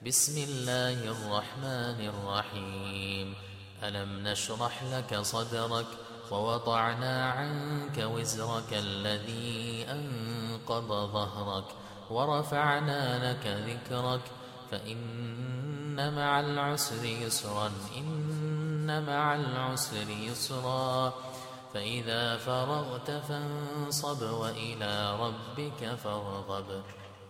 بسم الله الرحمن الرحيم. ألم نشرح لك صدرك ووضعنا عنك وزرك الذي أنقض ظهرك ورفعنا لك ذكرك فإن مع العسر يسرا إن مع العسر يسرا فإذا فرغت فانصب وإلى ربك فارغب.